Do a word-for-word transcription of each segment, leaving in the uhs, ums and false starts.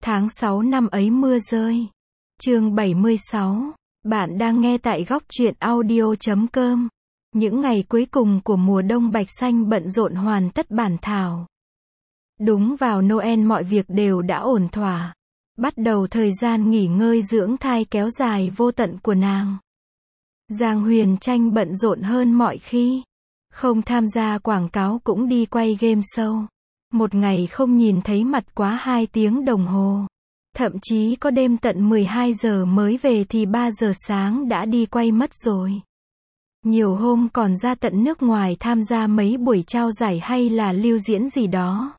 Tháng sáu năm ấy mưa rơi. Chương bảy mươi sáu. Bạn đang nghe tại góc truyện audio chấm com. Những ngày cuối cùng của mùa đông Bạch Xanh bận rộn hoàn tất bản thảo. Đúng vào Noel mọi việc đều đã ổn thỏa. Bắt đầu thời gian nghỉ ngơi dưỡng thai kéo dài vô tận của nàng. Giang Huyền Tranh bận rộn hơn mọi khi. Không tham gia quảng cáo cũng đi quay game show. Một ngày không nhìn thấy mặt quá hai tiếng đồng hồ. Thậm chí có đêm tận mười hai giờ mới về thì ba giờ sáng đã đi quay mất rồi. Nhiều hôm còn ra tận nước ngoài tham gia mấy buổi trao giải hay là lưu diễn gì đó.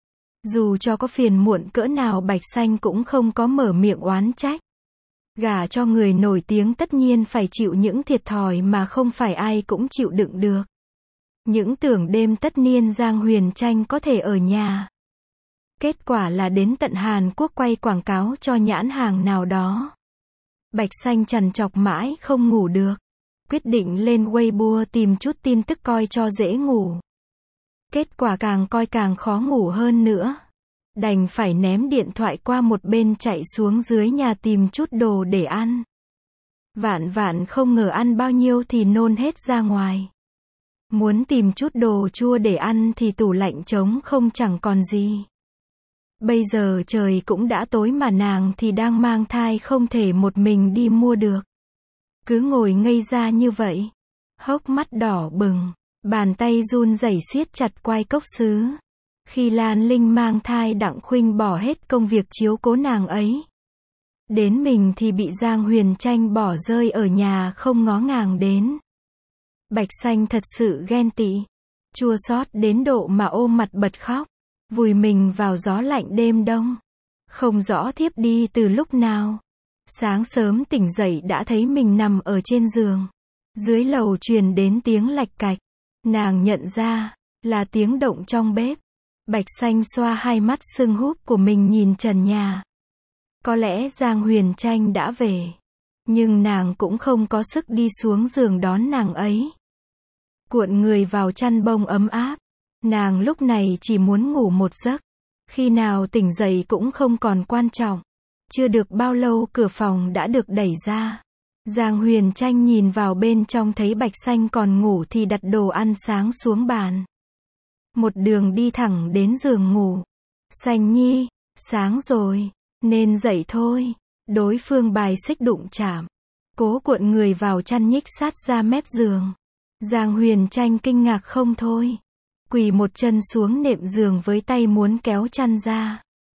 Dù cho có phiền muộn cỡ nào Bạch Xanh cũng không có mở miệng oán trách. Gả cho người nổi tiếng tất nhiên phải chịu những thiệt thòi mà không phải ai cũng chịu đựng được. Những tưởng đêm tất niên Giang Huyền Tranh có thể ở nhà. Kết quả là đến tận Hàn Quốc quay quảng cáo cho nhãn hàng nào đó. Bạch Xanh trằn trọc mãi không ngủ được. Quyết định lên Weibo tìm chút tin tức coi cho dễ ngủ. Kết quả càng coi càng khó ngủ hơn nữa. Đành phải ném điện thoại qua một bên chạy xuống dưới nhà tìm chút đồ để ăn. Vạn vạn không ngờ ăn bao nhiêu thì nôn hết ra ngoài. Muốn tìm chút đồ chua để ăn thì tủ lạnh trống không chẳng còn gì. Bây giờ trời cũng đã tối mà nàng thì đang mang thai không thể một mình đi mua được. Cứ ngồi ngây ra như vậy. Hốc mắt đỏ bừng. Bàn tay run rẩy siết chặt quai cốc sứ. Khi Lan Linh mang thai Đặng Khuynh bỏ hết công việc chiếu cố nàng ấy. Đến mình thì bị Giang Huyền Tranh bỏ rơi ở nhà không ngó ngàng đến. Bạch Xanh thật sự ghen tị. Chua xót đến độ mà ôm mặt bật khóc. Vùi mình vào gió lạnh đêm đông. Không rõ thiếp đi từ lúc nào. Sáng sớm tỉnh dậy đã thấy mình nằm ở trên giường. Dưới lầu truyền đến tiếng lạch cạch. Nàng nhận ra là tiếng động trong bếp. Bạch Xanh xoa hai mắt sưng húp của mình nhìn trần nhà. Có lẽ Giang Huyền Tranh đã về. Nhưng nàng cũng không có sức đi xuống giường đón nàng ấy. Cuộn người vào chăn bông ấm áp. Nàng lúc này chỉ muốn ngủ một giấc. Khi nào tỉnh dậy cũng không còn quan trọng. Chưa được bao lâu cửa phòng đã được đẩy ra. Giang Huyền Tranh nhìn vào bên trong thấy Bạch Xanh còn ngủ thì đặt đồ ăn sáng xuống bàn. Một đường đi thẳng đến giường ngủ. Xanh nhi, sáng rồi, nên dậy thôi. Đối phương bài xích đụng chạm. Cố cuộn người vào chăn nhích sát ra mép giường. Giang Huyền Tranh kinh ngạc không thôi. Quỳ một chân xuống nệm giường với tay muốn kéo chăn ra.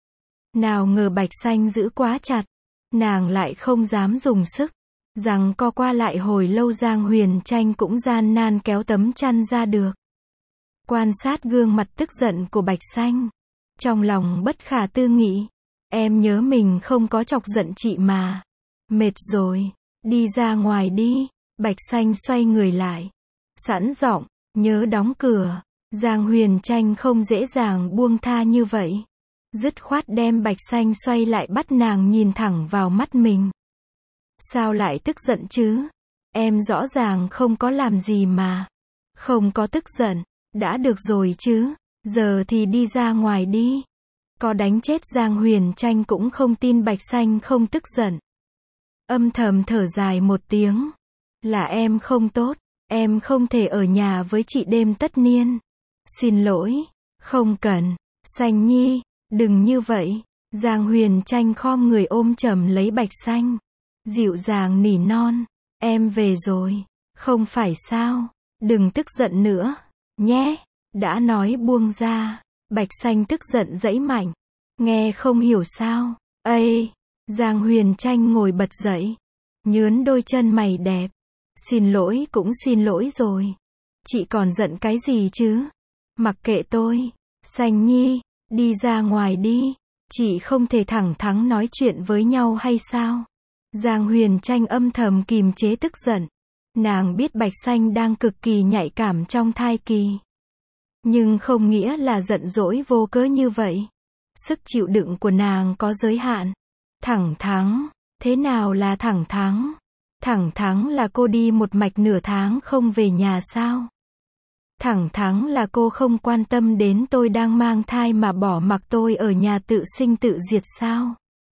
Nào ngờ Bạch Xanh giữ quá chặt. Nàng lại không dám dùng sức. Rằng co qua lại hồi lâu Giang Huyền Tranh cũng gian nan kéo tấm chăn ra được. Quan sát gương mặt tức giận của Bạch Xanh. Trong lòng bất khả tư nghị. Em nhớ mình không có chọc giận chị mà. Mệt rồi. Đi ra ngoài đi. Bạch Xanh xoay người lại. Sẵn giọng. Nhớ đóng cửa. Giang Huyền Tranh không dễ dàng buông tha như vậy. Dứt khoát đem Bạch Xanh xoay lại bắt nàng nhìn thẳng vào mắt mình. Sao lại tức giận chứ? Em rõ ràng không có làm gì mà. Không có tức giận. Đã được rồi chứ. Giờ thì đi ra ngoài đi. Có đánh chết Giang Huyền Tranh cũng không tin Bạch Xanh không tức giận. Âm thầm thở dài một tiếng. Là em không tốt. Em không thể ở nhà với chị đêm tất niên. Xin lỗi. Không cần. Xanh nhi. Đừng như vậy. Giang Huyền Tranh khom người ôm chầm lấy Bạch Xanh. Dịu dàng nỉ non. Em về rồi. Không phải sao. Đừng tức giận nữa. Nhé. Đã nói buông ra. Bạch Xanh tức giận giãy mạnh. Nghe không hiểu sao. Ây. Giang Huyền Tranh ngồi bật dậy. Nhướn đôi chân mày đẹp. Xin lỗi cũng xin lỗi rồi. Chị còn giận cái gì chứ? Mặc kệ tôi. Xanh nhi. Đi ra ngoài đi. Chị không thể thẳng thắn nói chuyện với nhau hay sao? Giang Huyền Tranh âm thầm kìm chế tức giận. Nàng biết Bạch Xanh đang cực kỳ nhạy cảm trong thai kỳ. Nhưng không nghĩa là giận dỗi vô cớ như vậy. Sức chịu đựng của nàng có giới hạn. Thẳng thắn. Thế nào là thẳng thắn? Thẳng thắn là cô đi một mạch nửa tháng không về nhà sao? Thẳng thắn là cô không quan tâm đến tôi đang mang thai mà bỏ mặc tôi ở nhà tự sinh tự diệt sao?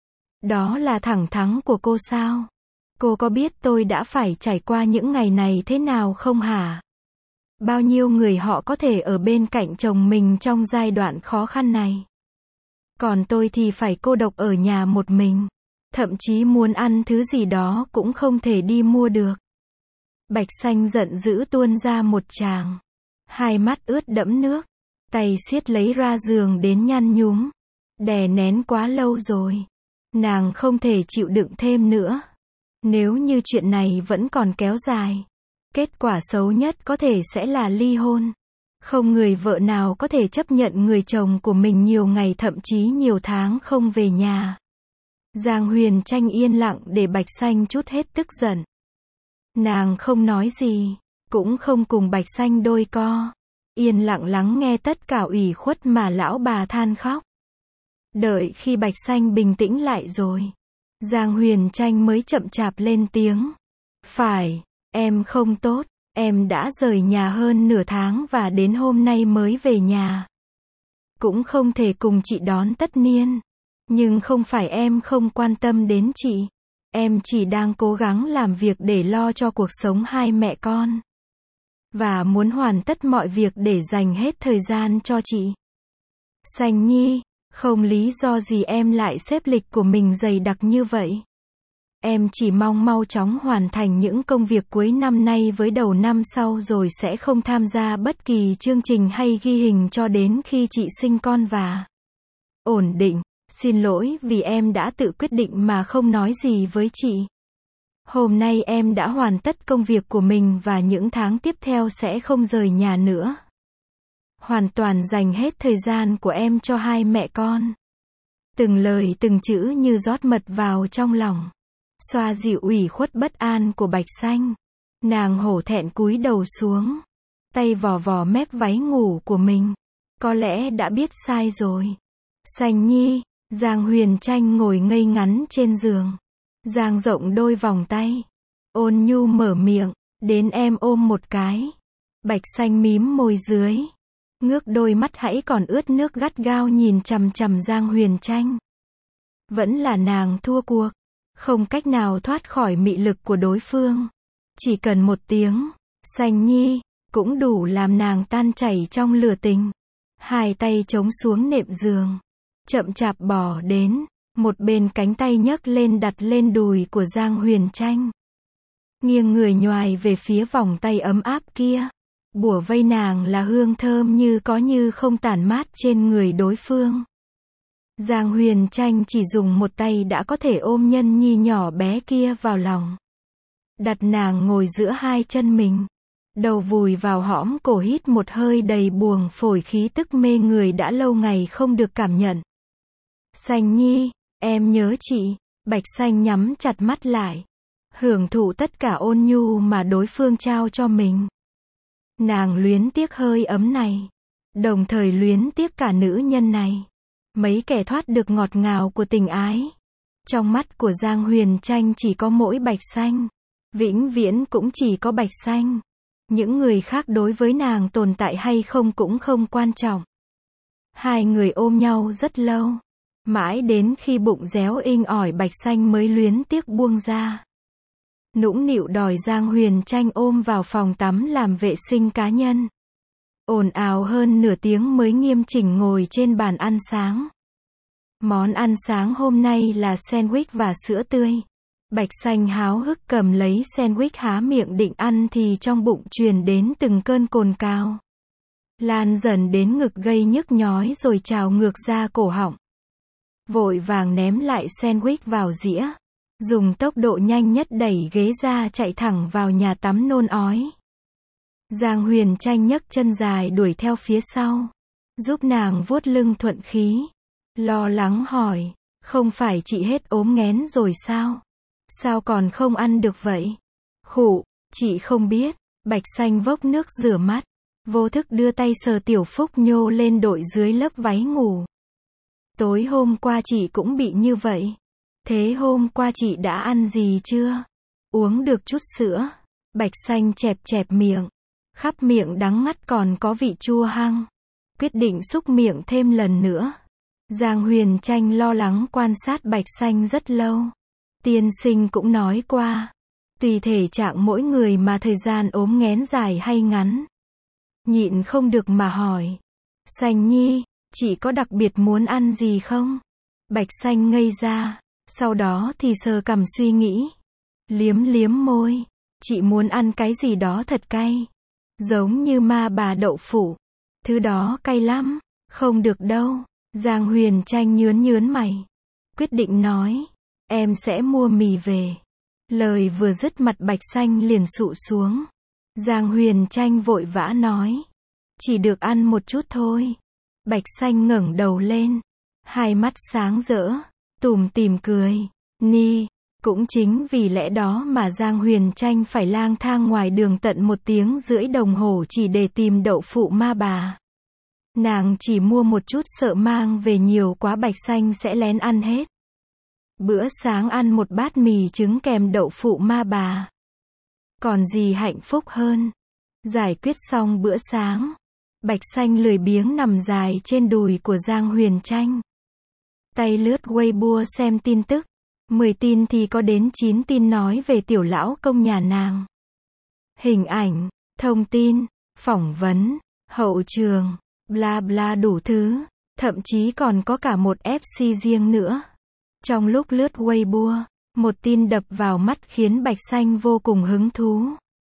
Đó là thẳng thắn của cô sao? Cô có biết tôi đã phải trải qua những ngày này thế nào không hả? Bao nhiêu người họ có thể ở bên cạnh chồng mình trong giai đoạn khó khăn này. Còn tôi thì phải cô độc ở nhà một mình. Thậm chí muốn ăn thứ gì đó cũng không thể đi mua được. Bạch Xanh giận dữ tuôn ra một tràng. Hai mắt ướt đẫm nước. Tay siết lấy ra giường đến nhăn nhúm. Đè nén quá lâu rồi. Nàng không thể chịu đựng thêm nữa. Nếu như chuyện này vẫn còn kéo dài, kết quả xấu nhất có thể sẽ là ly hôn. Không người vợ nào có thể chấp nhận người chồng của mình nhiều ngày thậm chí nhiều tháng không về nhà. Giang Huyền Tranh yên lặng để Bạch Xanh trút hết tức giận. Nàng không nói gì, cũng không cùng Bạch Xanh đôi co. Yên lặng lắng nghe tất cả ủy khuất mà lão bà than khóc. Đợi khi Bạch Xanh bình tĩnh lại rồi, Giang Huyền Tranh mới chậm chạp lên tiếng. Phải, em không tốt, em đã rời nhà hơn nửa tháng và đến hôm nay mới về nhà. Cũng không thể cùng chị đón tất niên. Nhưng không phải em không quan tâm đến chị. Em chỉ đang cố gắng làm việc để lo cho cuộc sống hai mẹ con. Và muốn hoàn tất mọi việc để dành hết thời gian cho chị. Xanh Nhi, không lý do gì em lại xếp lịch của mình dày đặc như vậy. Em chỉ mong mau chóng hoàn thành những công việc cuối năm nay với đầu năm sau rồi sẽ không tham gia bất kỳ chương trình hay ghi hình cho đến khi chị sinh con và ổn định. Xin lỗi vì em đã tự quyết định mà không nói gì với chị. Hôm nay em đã hoàn tất công việc của mình và những tháng tiếp theo sẽ không rời nhà nữa. Hoàn toàn dành hết thời gian của em cho hai mẹ con. Từng lời từng chữ như rót mật vào trong lòng. Xoa dịu ủy khuất bất an của Bạch Xanh. Nàng hổ thẹn cúi đầu xuống. Tay vò vò mép váy ngủ của mình. Có lẽ đã biết sai rồi. Xanh Nhi. Giang Huyền Tranh ngồi ngây ngắn trên giường. Giang rộng đôi vòng tay. Ôn nhu mở miệng. Đến em ôm một cái. Bạch Xanh mím môi dưới. Ngước đôi mắt hãy còn ướt nước gắt gao nhìn chằm chằm Giang Huyền Tranh. Vẫn là nàng thua cuộc. Không cách nào thoát khỏi mị lực của đối phương. Chỉ cần một tiếng. Xanh Nhi. Cũng đủ làm nàng tan chảy trong lửa tình. Hai tay chống xuống nệm giường. Chậm chạp bỏ đến, một bên cánh tay nhấc lên đặt lên đùi của Giang Huyền Tranh. Nghiêng người nhoài về phía vòng tay ấm áp kia. Bủa vây nàng là hương thơm như có như không tản mát trên người đối phương. Giang Huyền Tranh chỉ dùng một tay đã có thể ôm nhân nhi nhỏ bé kia vào lòng. Đặt nàng ngồi giữa hai chân mình. Đầu vùi vào hõm cổ hít một hơi đầy buồng phổi khí tức mê người đã lâu ngày không được cảm nhận. Xanh Nhi, em nhớ chị. Bạch Xanh nhắm chặt mắt lại. Hưởng thụ tất cả ôn nhu mà đối phương trao cho mình. Nàng luyến tiếc hơi ấm này. Đồng thời luyến tiếc cả nữ nhân này. Mấy kẻ thoát được ngọt ngào của tình ái. Trong mắt của Giang Huyền Tranh chỉ có mỗi Bạch Xanh. Vĩnh viễn cũng chỉ có Bạch Xanh. Những người khác đối với nàng tồn tại hay không cũng không quan trọng. Hai người ôm nhau rất lâu. Mãi đến khi bụng réo inh ỏi Bạch Xanh mới luyến tiếc buông ra. Nũng nịu đòi Giang Huyền Tranh ôm vào phòng tắm làm vệ sinh cá nhân. Ồn ào hơn nửa tiếng mới nghiêm chỉnh ngồi trên bàn ăn sáng. Món ăn sáng hôm nay là sandwich và sữa tươi. Bạch Xanh háo hức cầm lấy sandwich há miệng định ăn thì trong bụng truyền đến từng cơn cồn cào. Lan dần đến ngực gây nhức nhói rồi trào ngược ra cổ họng. Vội vàng ném lại sandwich vào dĩa. Dùng tốc độ nhanh nhất đẩy ghế ra chạy thẳng vào nhà tắm nôn ói. Giang Huyền Tranh nhấc chân dài đuổi theo phía sau. Giúp nàng vuốt lưng thuận khí. Lo lắng hỏi, không phải chị hết ốm nghén rồi sao? Sao còn không ăn được vậy? Khụ, chị không biết. Bạch Xanh vốc nước rửa mắt. Vô thức đưa tay sờ tiểu phúc nhô lên đội dưới lớp váy ngủ. Tối hôm qua chị cũng bị như vậy. Thế hôm qua chị đã ăn gì chưa? Uống được chút sữa. Bạch Xanh chẹp chẹp miệng. khắp miệng đắng ngắt còn có vị chua hăng. Quyết định xúc miệng thêm lần nữa. Giang Huyền Tranh lo lắng quan sát Bạch Xanh rất lâu. Tiên sinh cũng nói qua, tùy thể trạng mỗi người mà thời gian ốm nghén dài hay ngắn. Nhịn không được mà hỏi. Xanh nhi, chị có đặc biệt muốn ăn gì không? Bạch Xanh ngây ra, sau đó thì sờ cằm suy nghĩ. Liếm liếm môi, chị muốn ăn cái gì đó thật cay. Giống như ma bà đậu phụ. Thứ đó cay lắm, không được đâu. Giang Huyền Tranh nhướn nhướn mày. Quyết định nói, em sẽ mua mì về. Lời vừa dứt mặt Bạch Xanh liền sụ xuống. Giang Huyền Tranh vội vã nói, chỉ được ăn một chút thôi. Bạch Xanh ngẩng đầu lên, hai mắt sáng rỡ, tủm tỉm cười. Ni, cũng chính vì lẽ đó mà Giang Huyền Tranh phải lang thang ngoài đường tận một tiếng rưỡi đồng hồ chỉ để tìm đậu phụ ma bà. Nàng chỉ mua một chút sợ mang về nhiều quá Bạch Xanh sẽ lén ăn hết. Bữa sáng ăn một bát mì trứng kèm đậu phụ ma bà. Còn gì hạnh phúc hơn. Giải quyết xong bữa sáng, Bạch Xanh lười biếng nằm dài trên đùi của Giang Huyền Tranh. Tay lướt Weibo xem tin tức. mười tin thì có đến chín tin nói về tiểu lão công nhà nàng. Hình ảnh, thông tin, phỏng vấn, hậu trường, bla bla đủ thứ, thậm chí còn có cả một ép xê riêng nữa. Trong lúc lướt Weibo, một tin đập vào mắt khiến Bạch Xanh vô cùng hứng thú.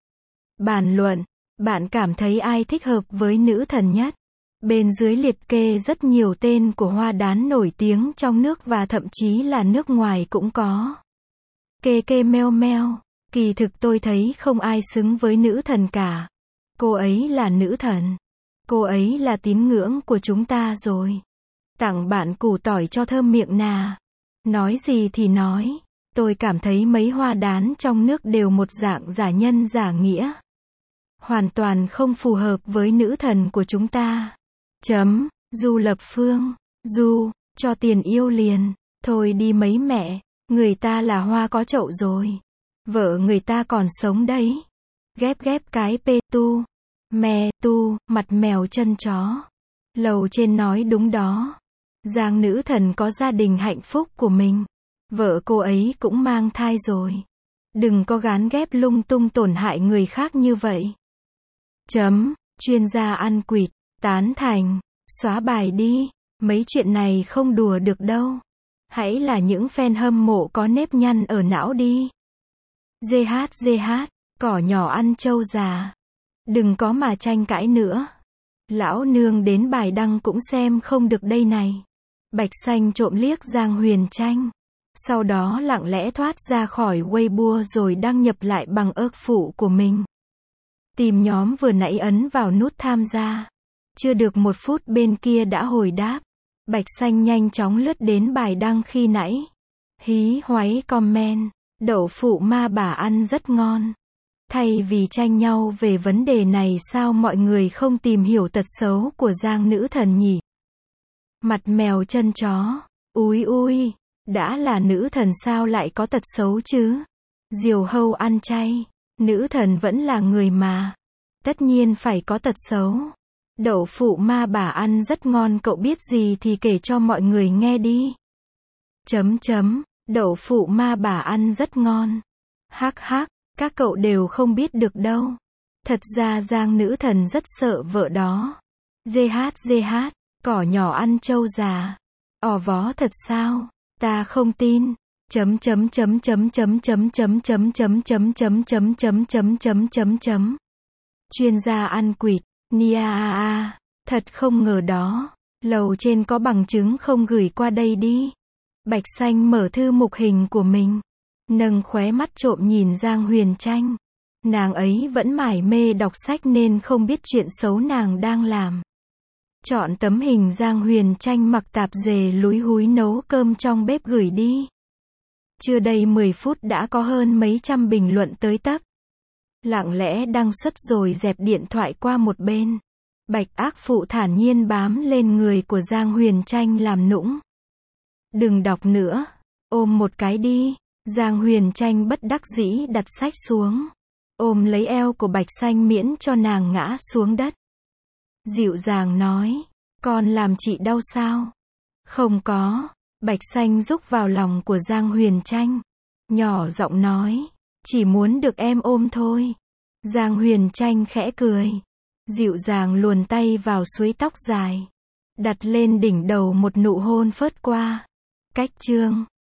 Bàn luận, bạn cảm thấy ai thích hợp với nữ thần nhất? Bên dưới liệt kê rất nhiều tên của hoa đán nổi tiếng trong nước và thậm chí là nước ngoài cũng có. Kê kê meo meo, kỳ thực tôi thấy không ai xứng với nữ thần cả. Cô ấy là nữ thần. Cô ấy là tín ngưỡng của chúng ta rồi. Tặng bạn củ tỏi cho thơm miệng nà. Nói gì thì nói, tôi cảm thấy mấy hoa đán trong nước đều một dạng giả nhân giả nghĩa. Hoàn toàn không phù hợp với nữ thần của chúng ta. Chấm, Du Lập Phương, Du, cho tiền yêu liền. Thôi đi mấy mẹ, người ta là hoa có chậu rồi. Vợ người ta còn sống đấy. Ghép ghép cái pê tu. Mè tu, mặt mèo chân chó. Lầu trên nói đúng đó. Giang nữ thần có gia đình hạnh phúc của mình. Vợ cô ấy cũng mang thai rồi. Đừng có gán ghép lung tung tổn hại người khác như vậy. Chấm, chuyên gia ăn quỵt, tán thành, xóa bài đi. Mấy chuyện này không đùa được đâu. Hãy là những fan hâm mộ có nếp nhăn ở não đi. giê hát giê hát, cỏ nhỏ ăn trâu già. Đừng có mà tranh cãi nữa. Lão nương đến bài đăng cũng xem không được đây này. Bạch Xanh trộm liếc Giang Huyền Tranh. Sau đó lặng lẽ thoát ra khỏi Weibo rồi đăng nhập lại bằng ớt phụ của mình. Tìm nhóm vừa nãy ấn vào nút tham gia. Chưa được một phút bên kia đã hồi đáp. Bạch Xanh nhanh chóng lướt đến bài đăng khi nãy. Hí hoáy comment. Đậu phụ ma bà ăn rất ngon. Thay vì tranh nhau về vấn đề này sao mọi người không tìm hiểu tật xấu của Giang nữ thần nhỉ? Mặt mèo chân chó. Úi ui, đã là nữ thần sao lại có tật xấu chứ? Diều hâu ăn chay. Nữ thần vẫn là người mà. Tất nhiên phải có tật xấu. Đậu phụ ma bà ăn rất ngon, cậu biết gì thì kể cho mọi người nghe đi. Chấm chấm, đậu phụ ma bà ăn rất ngon. Hắc hắc, các cậu đều không biết được đâu. Thật ra Giang nữ thần rất sợ vợ đó. giê hát giê hát, cỏ nhỏ ăn trâu già. Ỏ vó thật sao? Ta không tin. Chấm chấm chấm chấm chấm chấm chấm chấm chấm chấm chấm chấm chấm chấm chấm chấm chấm. Chuyên gia ăn quỵt. Nia a a, thật không ngờ đó. Lầu trên có bằng chứng không gửi qua đây đi. Bạch Xanh mở thư mục hình của mình, nâng khóe mắt trộm nhìn Giang Huyền Tranh. Nàng ấy vẫn mải mê đọc sách nên không biết chuyện xấu nàng đang làm. Chọn tấm hình Giang Huyền Tranh mặc tạp dề lúi húi nấu cơm trong bếp gửi đi. Chưa đầy mười phút đã có hơn mấy trăm bình luận tới tấp. Lặng lẽ đăng xuất rồi dẹp điện thoại qua một bên. Bạch ác phụ thản nhiên bám lên người của Giang Huyền Tranh làm nũng. Đừng đọc nữa, ôm một cái đi. Giang Huyền Tranh bất đắc dĩ đặt sách xuống. ôm lấy eo của Bạch Xanh miễn cho nàng ngã xuống đất. Dịu dàng nói, con làm chị đau sao? Không có. Bạch Xanh rúc vào lòng của Giang Huyền Tranh. Nhỏ giọng nói, chỉ muốn được em ôm thôi. Giang Huyền Tranh khẽ cười. Dịu dàng luồn tay vào suối tóc dài. Đặt lên đỉnh đầu một nụ hôn phớt qua. Cách chương